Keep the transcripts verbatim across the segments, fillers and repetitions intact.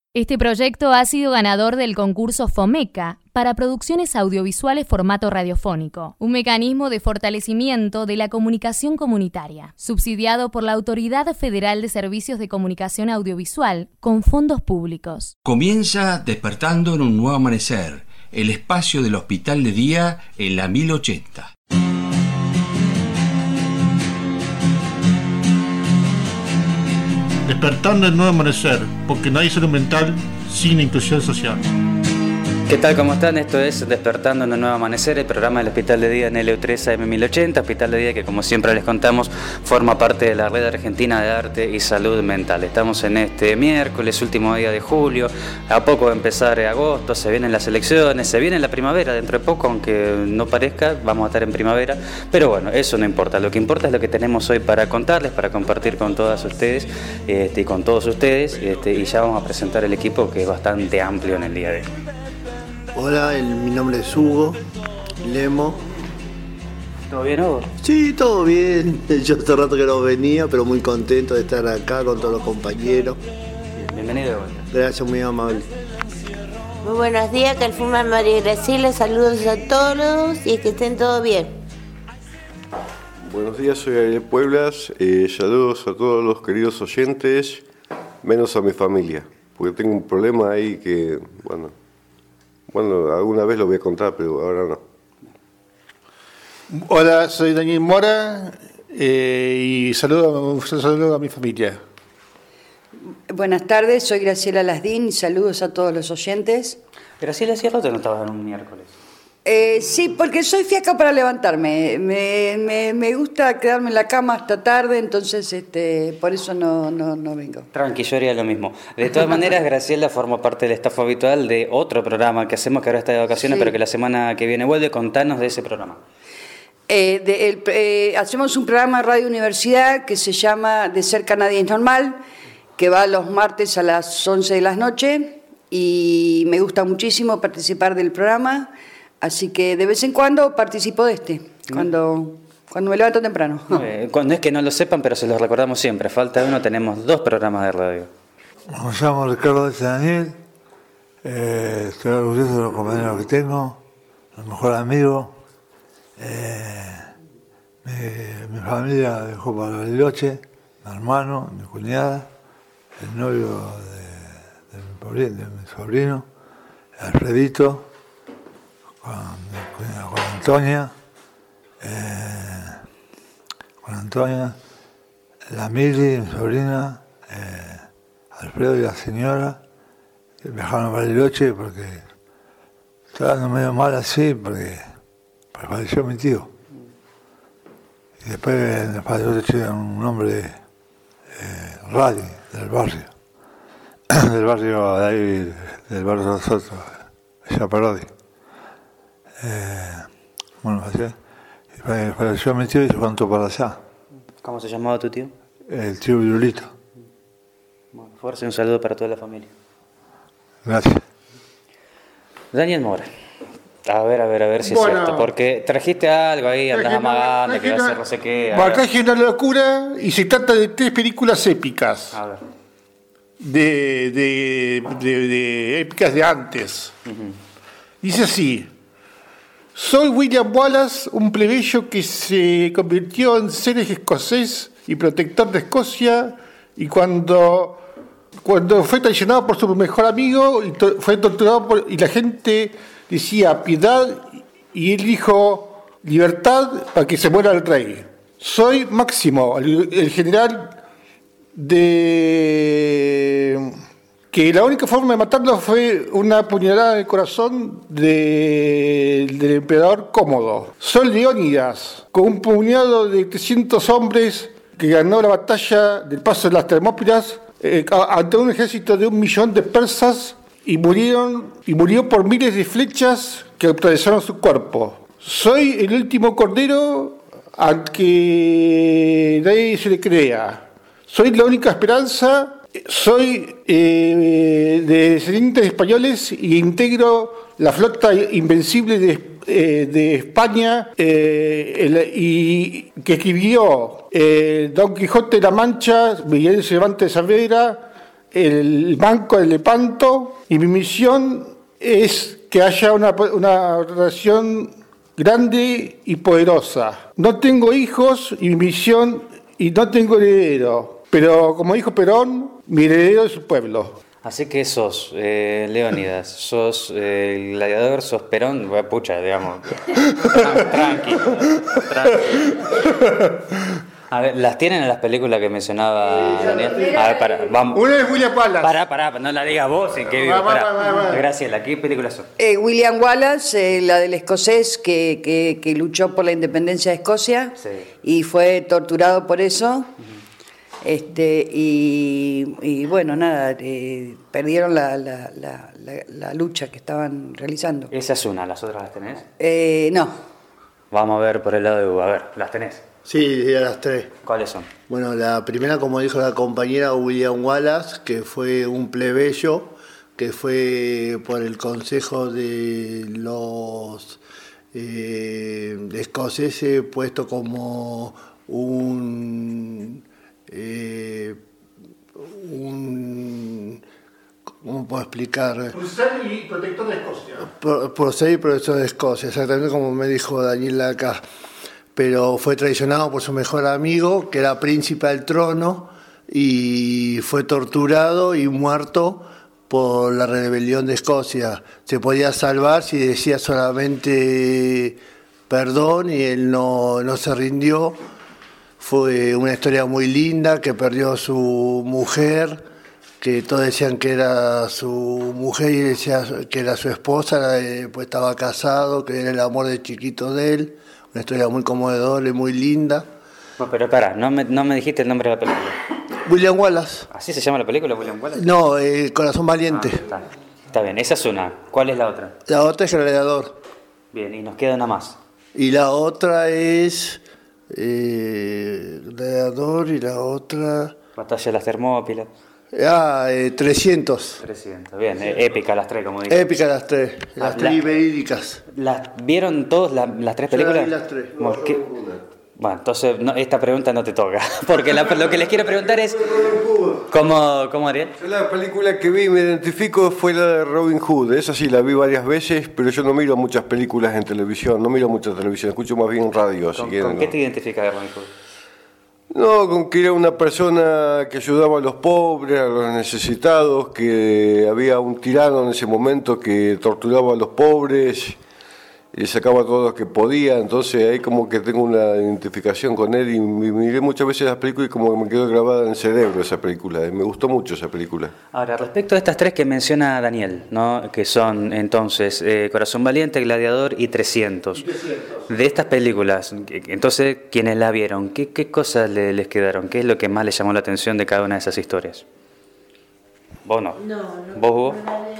Este proyecto ha sido ganador del concurso FOMECA para producciones audiovisuales formato radiofónico, un mecanismo de fortalecimiento de la comunicación comunitaria, subsidiado por la Autoridad Federal de Servicios de Comunicación Audiovisual con fondos públicos. Comienza Despertando en un Nuevo Amanecer, el espacio del Hospital de Día en la mil ochenta. Despertando el nuevo amanecer, porque no hay salud mental sin inclusión social. ¿Qué tal? ¿Cómo están? Esto es Despertando en un Nuevo Amanecer, el programa del Hospital de Día en L U tres A M mil ochenta, Hospital de Día que, como siempre les contamos, forma parte de la Red Argentina de Arte y Salud Mental. Estamos en este miércoles, último día de julio, a poco de empezar agosto, se vienen las elecciones, se viene la primavera dentro de poco, aunque no parezca, vamos a estar en primavera, pero bueno, eso no importa, lo que importa es lo que tenemos hoy para contarles, para compartir con todas ustedes este, y con todos ustedes, este, y ya vamos a presentar el equipo que es bastante amplio en el día de hoy. Hola, el, mi nombre es Hugo Lemo. ¿Todo bien, Hugo? Sí, todo bien. Yo hace rato que no venía, pero muy contento de estar acá con todos los compañeros. Bienvenido de vuelta. Gracias, muy amable. Muy buenos días, Calfuma María Graciela, saludos a todos y que estén todos bien. Buenos días, soy Ariel Pueblas, eh, saludos a todos los queridos oyentes, menos a mi familia, porque tengo un problema ahí que, bueno... Bueno, alguna vez lo voy a contar, pero ahora no. Hola, soy Daniel Mora eh, y saludo, un saludo a mi familia. Buenas tardes, soy Graciela Lasdín y saludos a todos los oyentes. Graciela, ¿hacía rato no estabas en un miércoles? Eh, sí, porque soy fiaca para levantarme. Me, me, me gusta quedarme en la cama hasta tarde, entonces este, por eso no, no, no vengo. Tranqui, yo haría lo mismo. De todas maneras, Graciela forma parte del staff habitual de otro programa que hacemos, que ahora está de vacaciones, sí, pero que la semana que viene vuelve. Contanos de ese programa. Eh, de, el, eh, hacemos un programa de Radio Universidad que se llama De Cerca Nadie es Normal, que va los martes a las once de la noche y me gusta muchísimo participar del programa. Así que de vez en cuando participo de este, cuando, cuando me levanto temprano. Eh, cuando es que no lo sepan, pero se los recordamos siempre. Falta uno, tenemos dos programas de radio. Me llamo Ricardo de Daniel, eh, estoy orgulloso de los compañeros que tengo, los mejores amigos. Eh, mi, mi familia dejó para Bariloche, mi hermano, mi cuñada, el novio de, de, mi, sobrino, de mi sobrino, Alfredito. Con, con Antonia, eh, con Antonia, la Mili, mi sobrina, eh, Alfredo y la señora, que viajaron a Bariloche porque estaba dando medio mal así, porque, porque falleció mi tío. Y después falleció un hombre, eh, Radi, del barrio, del barrio de ahí, del barrio de nosotros, ella Parodi. Eh, bueno, falleció mi tío y se contó para allá. ¿Cómo se llamaba tu tío? El tío Virulito. Bueno, fuerza y un saludo para toda la familia. Gracias. Daniel Mora. A ver, a ver, a ver si bueno, es cierto. Porque trajiste algo ahí, andás amagando, que va a ser no sé qué. Bueno, traje una locura y se trata de tres películas épicas. A ver. De, de, de, de épicas de antes. Uh-huh. Dice así. Soy William Wallace, un plebeyo que se convirtió en serej escocés y protector de Escocia, y cuando, cuando fue traicionado por su mejor amigo y to, fue torturado por, y la gente decía piedad y él dijo libertad para que se muera el rey. Soy Máximo, el, el general de... que la única forma de matarlo fue una puñalada en el corazón de, del emperador Cómodo. Soy Leónidas, con un puñado de trescientos hombres que ganó la batalla del Paso de las Termópilas eh, ante un ejército de un millón de persas y murieron y murió por miles de flechas que atravesaron su cuerpo. Soy el último cordero al que nadie se le crea. Soy la única esperanza. Soy eh, de descendientes españoles y integro la flota invencible de, eh, de España eh, el, y que escribió eh, Don Quijote de la Mancha, Miguel Cervantes Saavedra, el Banco de Lepanto y mi misión es que haya una, una relación grande y poderosa. No tengo hijos y mi misión, y no tengo heredero, pero como dijo Perón, mi heredero es su pueblo. Así que sos eh, Leónidas, sos eh, el gladiador, sos Perón, bueno, pucha, digamos. Tranqui, tranqui. A ver, ¿las tienen en las películas que mencionaba Daniel? A ver, para, vamos. Una es William Wallace. Pará, pará, no la digas vos, ¿en qué vivo? Pará. Graciela, ¿qué películas son? Eh, William Wallace, eh, la del escocés que, que, que luchó por la independencia de Escocia, sí, y fue torturado por eso. Uh-huh. Este, y, y bueno, nada, eh, perdieron la, la, la, la, la lucha que estaban realizando. Esa es una, ¿las otras las tenés? Eh, no. Vamos a ver por el lado de Hugo, a ver, ¿las tenés? Sí, a las tres. ¿Cuáles son? Bueno, la primera, como dijo la compañera, William Wallace, que fue un plebeyo, que fue por el consejo de los eh, escoceses puesto como un... Eh, un ¿cómo puedo explicar? Por ser y protector de Escocia. Por, por ser y protector de Escocia, exactamente como me dijo Daniel acá. Pero fue traicionado por su mejor amigo, que era príncipe al trono, y fue torturado y muerto por la rebelión de Escocia. Se podía salvar si decía solamente perdón y él no, no se rindió. Fue una historia muy linda, que perdió a su mujer, que todos decían que era su mujer y él decía que era su esposa, pues estaba casado, que era el amor de chiquito de él. Una historia muy conmovedora y muy linda. No, pero pará, no me, no me dijiste el nombre de la película. William Wallace. ¿Así se llama la película, William Wallace? No, eh, Corazón Valiente. Ah, está. Está bien, esa es una. ¿Cuál es la otra? La otra es Gladiador. Bien, y nos queda una más. Y la otra es eh, Gladiador y la otra... Batalla de las Termópilas. Ah, eh, trescientos. trescientos, bien, eh, épica las tres, como dije. Épica las tres, las Ah, tres la- verídicas. ¿Las vieron todos la- las tres películas? Yo la vi las tres. Bueno, ¿qué? Bueno, entonces no, esta pregunta no te toca, porque la- lo que les quiero preguntar es... ¿Cómo, cómo Ariel? Yo la película que vi y me identifico fue la de Robin Hood. Esa sí la vi varias veces, pero yo no miro muchas películas en televisión, no miro mucha televisión, escucho más bien radio. ¿Con, si quieren, con qué ¿no? te identificas de Robin Hood? No, con que era una persona que ayudaba a los pobres, a los necesitados, que había un tirano en ese momento que torturaba a los pobres y sacaba a todos los que podía, entonces ahí como que tengo una identificación con él y miré muchas veces las películas y como que me quedó grabada en el cerebro esa película, y me gustó mucho esa película. Ahora, respecto a estas tres que menciona Daniel, ¿no? Que son entonces eh, Corazón Valiente, Gladiador y trescientos. De estas películas, entonces, quienes la vieron, ¿qué, qué cosas le- les quedaron? ¿Qué es lo que más les llamó la atención de cada una de esas historias? ¿Vos no? No, no. ¿Vos, Hugo?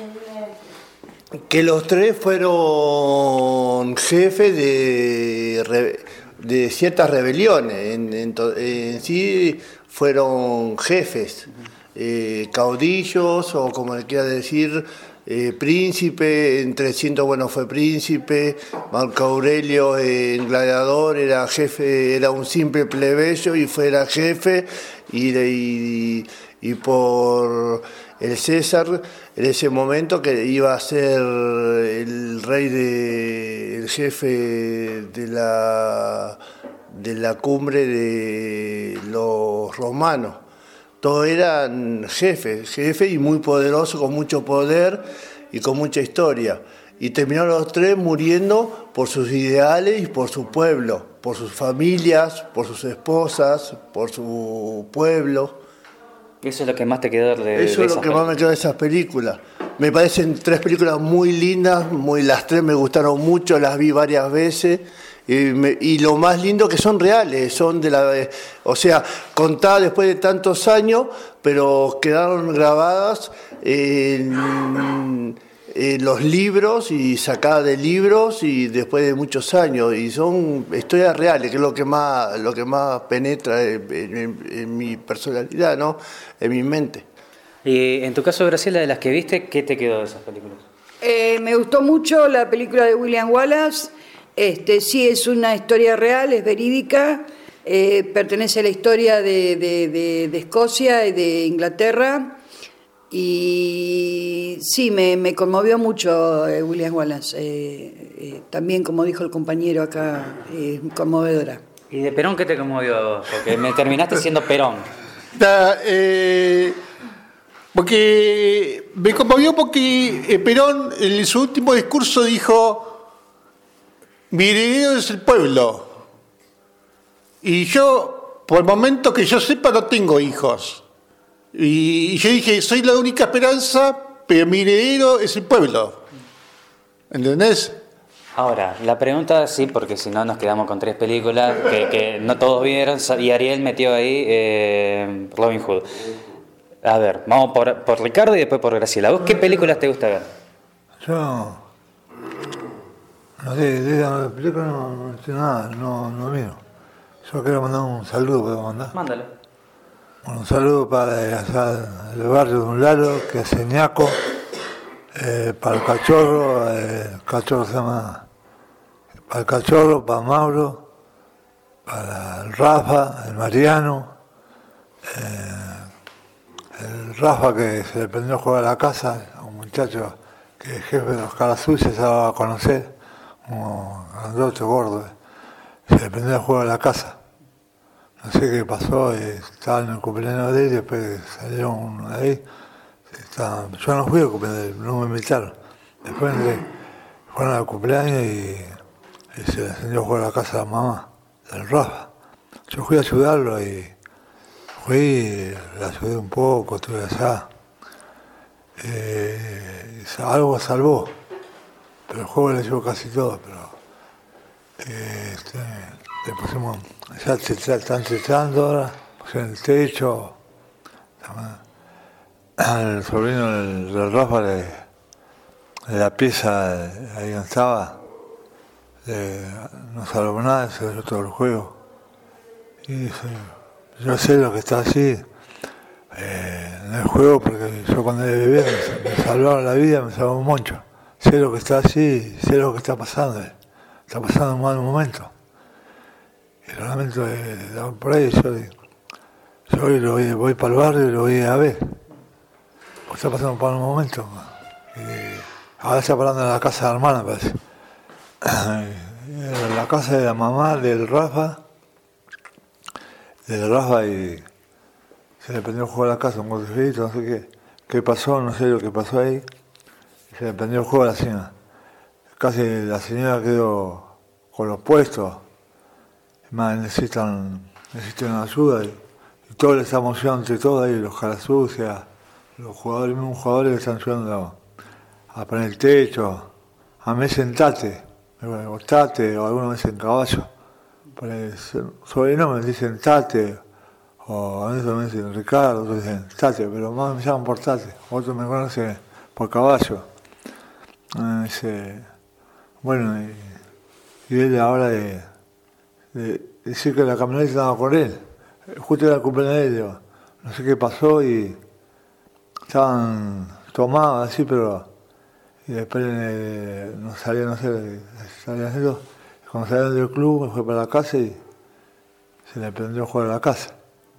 Que los tres fueron jefes de, re- de ciertas rebeliones, en, en to- en sí fueron jefes, eh, caudillos o como le quiera decir, eh, príncipe, en trescientos bueno fue príncipe, Marco Aurelio en Gladiador era jefe, era un simple plebeyo y fuera jefe, y, de- y, y por el César en ese momento que iba a ser el rey de el jefe de la de la cumbre de los romanos. Todos eran jefes, jefes y muy poderosos, con mucho poder y con mucha historia. Y terminaron los tres muriendo por sus ideales y por su pueblo, por sus familias, por sus esposas, por su pueblo. Eso es lo que más te quedó de, de Eso es esas lo que más me quedó de esas películas. Me parecen tres películas muy lindas, muy, las tres me gustaron mucho, las vi varias veces. Y, me- y lo más lindo que son reales, son de la, o sea, contadas después de tantos años, pero quedaron grabadas en, en los libros y sacadas de libros y después de muchos años. Y son historias reales, que es lo que más, lo que más penetra en, en- en mi personalidad, ¿no? En mi mente. Y en tu caso, Graciela, de las que viste, ¿qué te quedó de esas películas? Eh, me gustó mucho la película de William Wallace. Este, sí, es una historia real, es verídica. Eh, pertenece a la historia de, de- de- de Escocia y de Inglaterra. Y sí, me, me conmovió mucho eh, William Wallace. Eh, eh, también, como dijo el compañero acá, eh, conmovedora. ¿Y de Perón qué te conmovió? Porque me terminaste siendo Perón. Da, eh, porque me conmovió porque eh, Perón en su último discurso dijo: mi heredero es el pueblo. Y yo, por el momento que yo sepa, no tengo hijos. Y, y yo dije, soy la única esperanza, pero mi heredero es el pueblo. ¿Entendés? Ahora, la pregunta sí, porque si no nos quedamos con tres películas que, que no todos vieron, y Ariel metió ahí eh, Robin Hood. A ver, vamos por, por Ricardo y después por Graciela. ¿Vos qué películas te gusta ver? Yo, no sé, de la película no, no sé nada, no, no miro. Yo quiero mandar un saludo, ¿puedo mandar? Mándalo. Bueno, un saludo para el, el barrio de Un Lalo, que es Señaco, eh, para el cachorro, eh, el cachorro se llama, para el cachorro, para Mauro, para el Rafa, el Mariano, eh, el Rafa que se le prendió a jugar a la casa, a un muchacho que es jefe de los Carazú, se daba a conocer, un grandote gordo, se le prendió a jugar a la casa. No sé qué pasó, estaba en el cumpleaños de él y después salieron de ahí. Estaba, yo no fui al cumpleaños de él, no me invitaron. Después entré, fueron al cumpleaños y, y se le encendió a jugar a la casa de la mamá, del Rafa. Yo fui a ayudarlo y fui, le ayudé un poco, estuve allá. Eh, algo salvó, pero el juego le llevó casi todo. Pero eh, este, le pusimos, ya se están techando ahora, pusieron el techo. El sobrino del, del Rafa, de, de la pieza ahí donde estaba, de, no salvó nada, se dio todo el juego. Y dice, yo sé lo que está así eh, en el juego, porque yo cuando era bebé me, me salvaron la vida, me salvó mucho. Sé lo que está así, sé lo que está pasando, está pasando un mal momento. Y realmente eh, por ahí yo, yo hoy lo voy, voy para el barrio y lo voy a ver. Está pasando por un momento. Y ahora está parando en la casa de la hermana, parece. En la casa de la mamá del Rafa, del Rafa, y se le prendió el juego a la casa, un cortejito, no sé qué. ¿Qué pasó? No sé lo que pasó ahí. Y se le prendió el juego a la señora. Casi la señora quedó con los puestos. Más necesitan, necesitan ayuda. Y, y todo le está emocionando entre todos ahí, los caras sucias. Los jugadores, mismos jugadores que están ayudando a poner el techo, a mí sentate, o tate, o algunos me dicen caballo. Por el sobrenombre me dicen tate, o a veces me dicen Ricardo, otros dicen tate, pero más me llaman por tate, otros me conocen por caballo. Me dice, bueno, y, y él ahora de, de decir que la camioneta estaba con él, justo era el cumpleaños de él, digo, no sé qué pasó y estaban tomados así, pero y después eh, no salían, no sé, salían haciendo, cuando salieron del club me fue para la casa y se le prendió a jugar a la casa.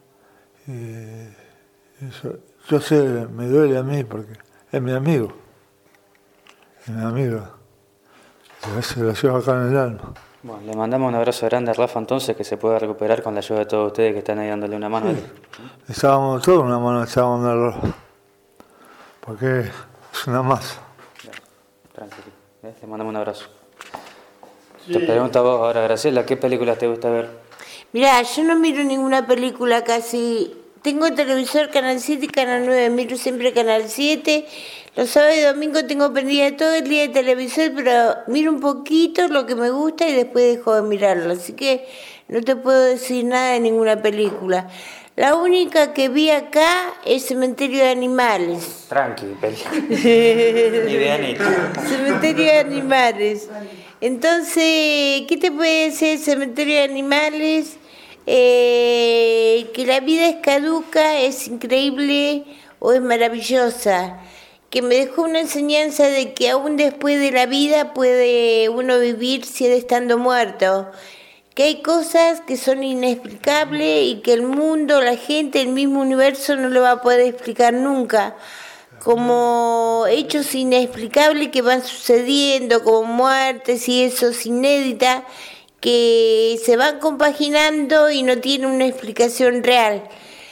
Y eso, yo sé, me duele a mí porque es mi amigo, es mi amigo, y a veces lo llevo acá en el alma. Bueno, le mandamos un abrazo grande a Rafa entonces, que se pueda recuperar con la ayuda de todos ustedes que están ahí dándole una mano. Sí. Estábamos todos una mano, estábamos dando a Rafa. Porque es una masa. Tranquilo, ¿ves? Te mandamos un abrazo. Sí. Te pregunto a vos ahora, Graciela, ¿qué películas te gusta ver? Mirá, yo no miro ninguna película casi. Tengo televisor, Canal siete y Canal nueve, miro siempre Canal siete. Los sábados y domingos tengo prendida todo el día de televisor, pero miro un poquito lo que me gusta y después dejo de mirarlo. Así que no te puedo decir nada de ninguna película. La única que vi acá es Cementerio de Animales. Tranqui, película. Ni de Anita. Cementerio de Animales. Entonces, ¿qué te puede decir Cementerio de Animales? Eh, que la vida es caduca, es increíble o es maravillosa. Que me dejó una enseñanza de que aún después de la vida puede uno vivir sigue estando muerto. Que hay cosas que son inexplicables y que el mundo, la gente, el mismo universo no lo va a poder explicar nunca. como hechos inexplicables que van sucediendo, como muertes y esos inéditas, que se van compaginando y no tienen una explicación real.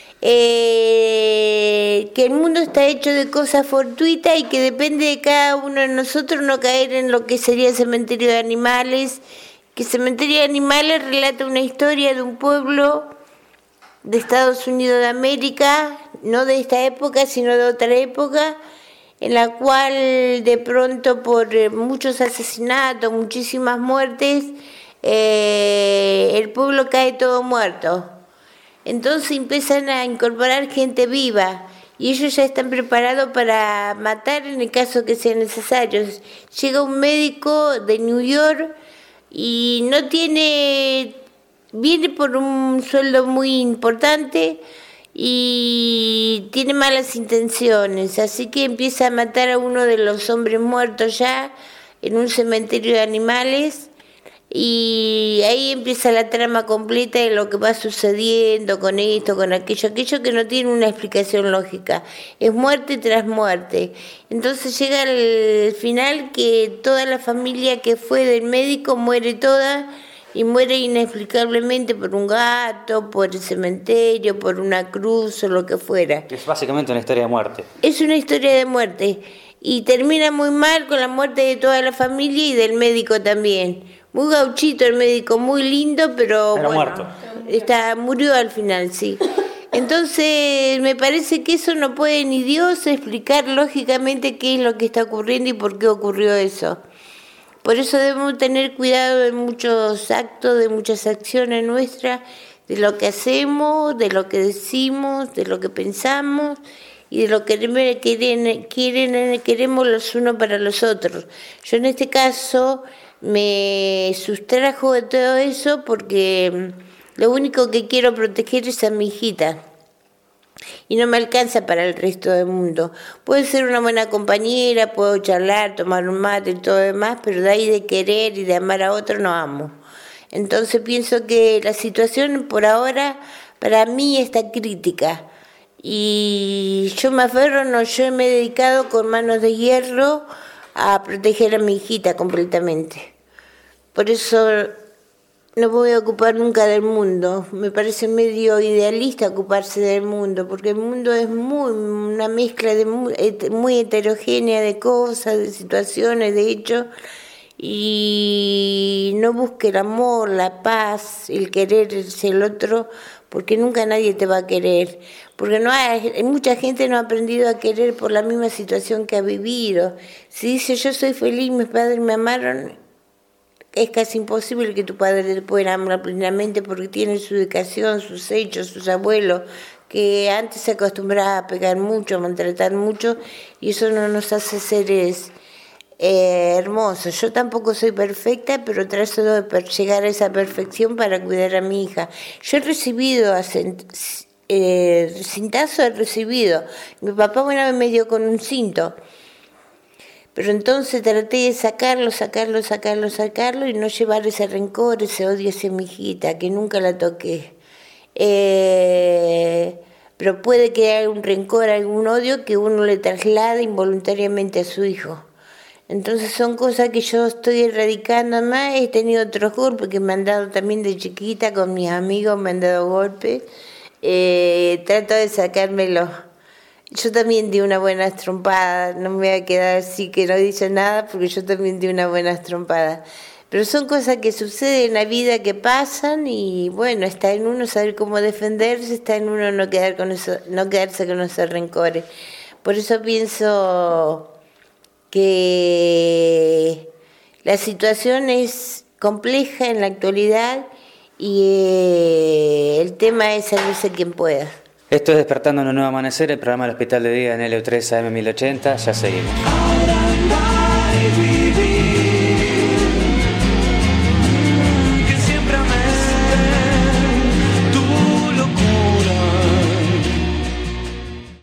Eh, que el mundo está hecho de cosas fortuitas y que depende de cada uno de nosotros no caer en lo que sería Cementerio de Animales, que Cementerio de Animales relata una historia de un pueblo de Estados Unidos de América, no de esta época, sino de otra época, en la cual de pronto por muchos asesinatos, muchísimas muertes, eh, el pueblo cae todo muerto. Entonces empiezan a incorporar gente viva y ellos ya están preparados para matar en el caso que sea necesario. Llega un médico de New York y no tiene, viene por un sueldo muy importante y tiene malas intenciones, así que empieza a matar a uno de los hombres muertos ya en un cementerio de animales. Y ahí empieza la trama completa de lo que va sucediendo con esto, con aquello, aquello que no tiene una explicación lógica. Es muerte tras muerte. Entonces llega el final que toda la familia que fue del médico muere toda y muere inexplicablemente por un gato, por el cementerio, por una cruz o lo que fuera. Es básicamente una historia de muerte. Es una historia de muerte y termina muy mal con la muerte de toda la familia y del médico también. Muy gauchito el médico, muy lindo, pero, pero bueno, muerto. Está, murió al final, sí. Entonces me parece que eso no puede ni Dios explicar lógicamente qué es lo que está ocurriendo y por qué ocurrió eso. Por eso debemos tener cuidado de muchos actos, de muchas acciones nuestras, de lo que hacemos, de lo que decimos, de lo que pensamos y de lo que quieren, quieren, queremos los unos para los otros. Yo en este caso me sustrajo de todo eso porque lo único que quiero proteger es a mi hijita y no me alcanza para el resto del mundo. Puedo ser una buena compañera, puedo charlar, tomar un mate y todo lo demás, pero de ahí de querer y de amar a otro no amo. Entonces pienso que la situación por ahora para mí está crítica y yo me aferro, no, yo me he dedicado con manos de hierro a proteger a mi hijita completamente. Por eso no voy a ocupar nunca del mundo. Me parece medio idealista ocuparse del mundo, porque el mundo es muy una mezcla de muy, muy heterogénea de cosas, de situaciones, de hechos, y no busque el amor, la paz, el quererse el otro, porque nunca nadie te va a querer. Porque no hay, mucha gente no ha aprendido a querer por la misma situación que ha vivido. Si dice yo soy feliz, mis padres me amaron, es casi imposible que tu padre te pueda amar plenamente porque tiene su educación, sus hechos, sus abuelos, que antes se acostumbraba a pegar mucho, a maltratar mucho, y eso no nos hace seres eh, hermosos. Yo tampoco soy perfecta, pero trato de llegar a esa perfección para cuidar a mi hija. Yo he recibido asent Eh, cintazo he recibido. Mi papá una vez me dio con un cinto, pero entonces traté de sacarlo, sacarlo, sacarlo, sacarlo y no llevar ese rencor, ese odio hacia mi hijita, que nunca la toqué. Eh, pero puede quedar un rencor, algún odio que uno le traslada involuntariamente a su hijo. Entonces son cosas que yo estoy erradicando más. He tenido otros golpes que me han dado también de chiquita, con mis amigos me han dado golpes. Eh, trato de sacármelo. Yo también di una buena trompada, no me voy a quedar así que no dice nada porque yo también di una buena trompada. Pero son cosas que suceden en la vida, que pasan y bueno, está en uno saber cómo defenderse, está en uno no, quedar con eso, no quedarse con esos rencores. Por eso pienso que la situación es compleja en la actualidad y eh, el tema es salvarse quien pueda. Esto es Despertando en un Nuevo Amanecer, el programa del Hospital de Día en L U tres A M mil ochenta. Ya seguimos.